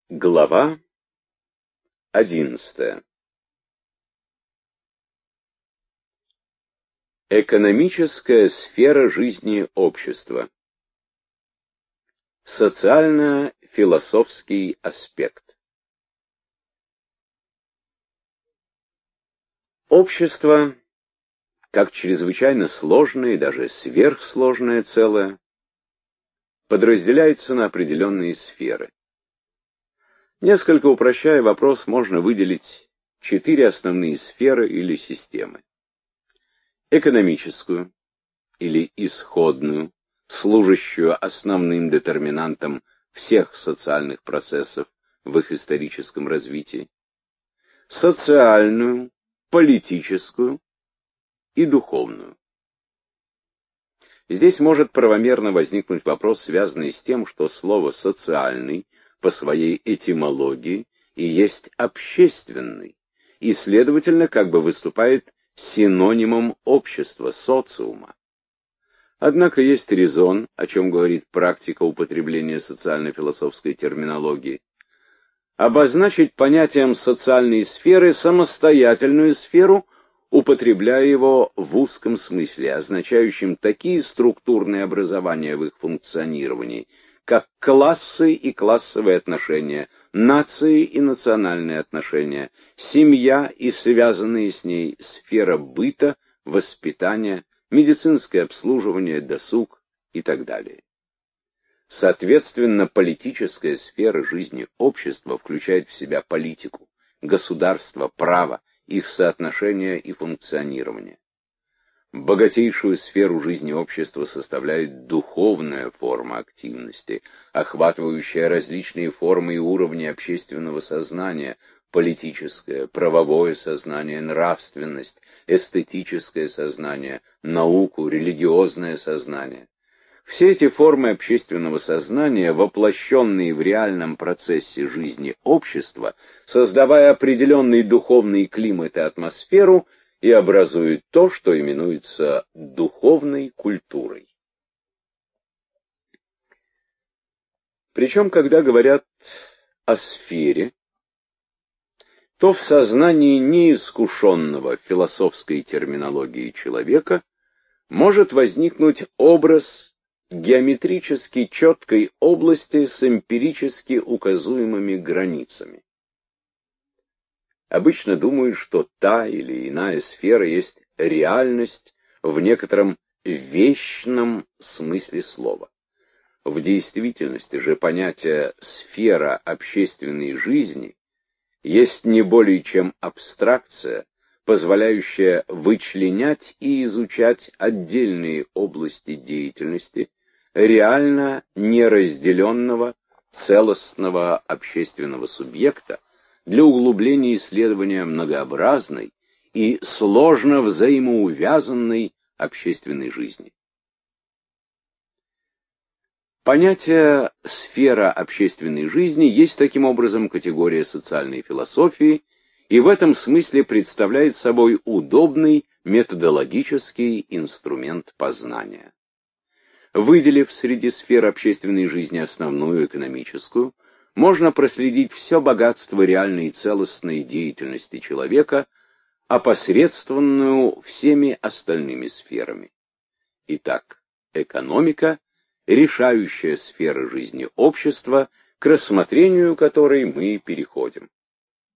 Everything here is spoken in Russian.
Глава 11. Экономическая сфера жизни общества. Социально-философский аспект. Общество, как чрезвычайно сложное и даже сверхсложное целое, подразделяется на определенные сферы. Несколько упрощая вопрос, можно выделить 4 основные сферы или системы. Экономическую или исходную, служащую основным детерминантом всех социальных процессов в их историческом развитии, социальную, политическую и духовную. Здесь может правомерно возникнуть вопрос, связанный с тем, что слово «социальный» по своей этимологии и есть общественный, и, следовательно, как бы выступает синонимом общества, социума. Однако есть резон, о чем говорит практика употребления социально-философской терминологии, обозначить понятием социальной сферы самостоятельную сферу, употребляя его в узком смысле, означающим такие структурные образования в их функционировании, как классы и классовые отношения, нации и национальные отношения, семья и связанные с ней сфера быта, воспитания, медицинское обслуживание, досуг и так далее. Соответственно, политическая сфера жизни общества включает в себя политику, государство, право, их соотношение и функционирование. Богатейшую сферу жизни общества составляет духовная форма активности, охватывающая различные формы и уровни общественного сознания: политическое, правовое сознание, нравственность, эстетическое сознание, науку, религиозное сознание. Все эти формы общественного сознания, воплощенные в реальном процессе жизни общества, создавая определенный духовный климат и атмосферу, и образуют то, что именуется духовной культурой. Причем, когда говорят о сфере, то в сознании неискушенного философской терминологии человека может возникнуть образ геометрически четкой области с эмпирически указуемыми границами. Обычно думают, что та или иная сфера есть реальность в некотором вещном смысле слова. В действительности же понятие «сфера общественной жизни» есть не более чем абстракция, позволяющая вычленять и изучать отдельные области деятельности реально неразделенного целостного общественного субъекта для углубления исследования многообразной и сложно взаимоувязанной общественной жизни. Понятие «сфера общественной жизни» есть таким образом категория социальной философии и в этом смысле представляет собой удобный методологический инструмент познания. Выделив среди сфер общественной жизни основную экономическую, можно проследить все богатство реальной и целостной деятельности человека, опосредствованную всеми остальными сферами. Итак, экономика – решающая сфера жизни общества, к рассмотрению которой мы переходим.